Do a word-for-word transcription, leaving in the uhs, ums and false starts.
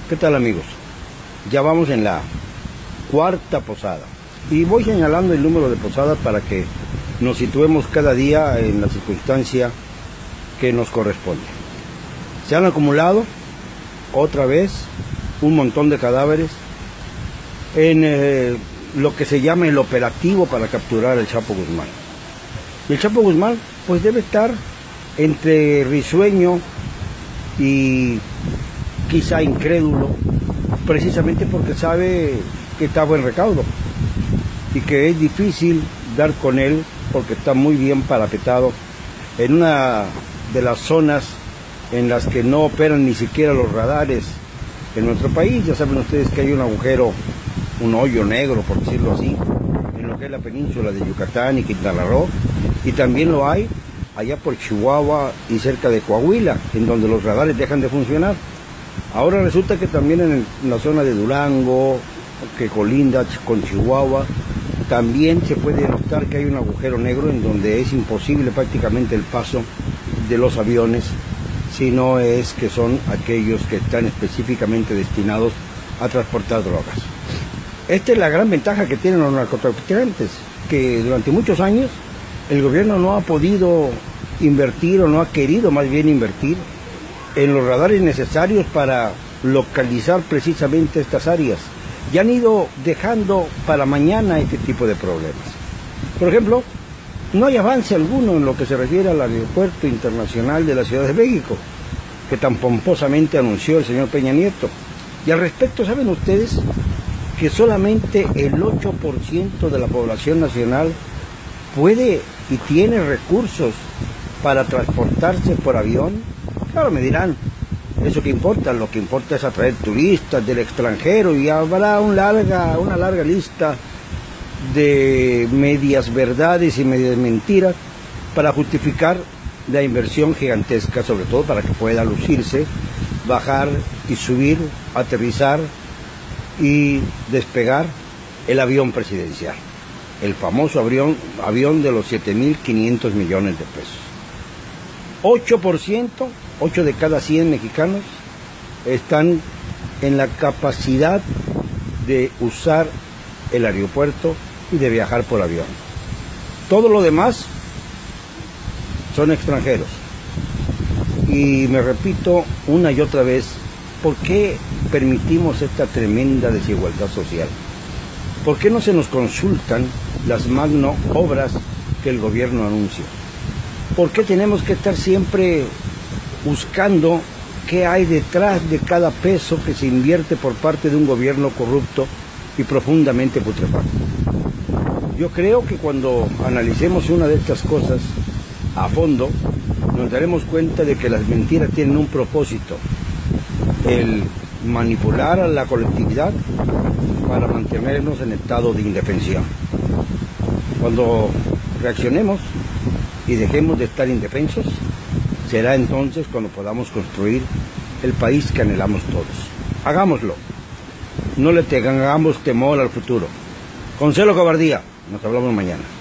¿Qué tal, amigos? Ya vamos en la cuarta posada y voy señalando el número de posadas para que nos situemos cada día en la circunstancia que nos corresponde. Se han acumulado otra vez un montón de cadáveres en eh, lo que se llama el operativo para capturar al Chapo Guzmán. Y el Chapo Guzmán pues debe estar entre risueño y quizá incrédulo, precisamente porque sabe que está a buen recaudo y que es difícil dar con él porque está muy bien parapetado en una de las zonas en las que no operan ni siquiera los radares en nuestro país. Ya saben ustedes que hay un agujero, un hoyo negro, por decirlo así, en lo que es la península de Yucatán y Quintana Roo, y también lo hay allá por Chihuahua y cerca de Coahuila, en donde los radares dejan de funcionar. Ahora resulta que también en, el, en la zona de Durango, que colinda con Chihuahua, también se puede notar que hay un agujero negro en donde es imposible prácticamente el paso de los aviones, si no es que son aquellos que están específicamente destinados a transportar drogas. Esta es la gran ventaja que tienen los narcotraficantes, que durante muchos años el gobierno no ha podido invertir o no ha querido más bien invertir en los radares necesarios para localizar precisamente estas áreas. Y han ido dejando para mañana este tipo de problemas. Por ejemplo, no hay avance alguno en lo que se refiere al aeropuerto internacional de la Ciudad de México, que tan pomposamente anunció el señor Peña Nieto. Y al respecto, ¿saben ustedes que solamente el ocho por ciento de la población nacional puede y tiene recursos para transportarse por avión? Claro, me dirán, ¿eso qué importa? Lo que importa es atraer turistas del extranjero, y habrá una larga, una larga lista de medias verdades y medias mentiras para justificar la inversión gigantesca, sobre todo para que pueda lucirse, bajar y subir, aterrizar y despegar el avión presidencial, el famoso avión, avión de los siete mil quinientos millones de pesos. ocho por ciento, ocho de cada cien mexicanos están en la capacidad de usar el aeropuerto y de viajar por avión. Todo lo demás son extranjeros. Y me repito una y otra vez, ¿por qué permitimos esta tremenda desigualdad social? ¿Por qué no se nos consultan las magno obras que el gobierno anuncia? ¿Por qué tenemos que estar siempre buscando qué hay detrás de cada peso que se invierte por parte de un gobierno corrupto y profundamente putrefacto? Yo creo que cuando analicemos una de estas cosas a fondo, nos daremos cuenta de que las mentiras tienen un propósito: el manipular a la colectividad para mantenernos en estado de indefensión. Cuando reaccionemos y dejemos de estar indefensos, será entonces cuando podamos construir el país que anhelamos todos. Hagámoslo. No le tengamos temor al futuro. Con celo cobardía. Nos hablamos mañana.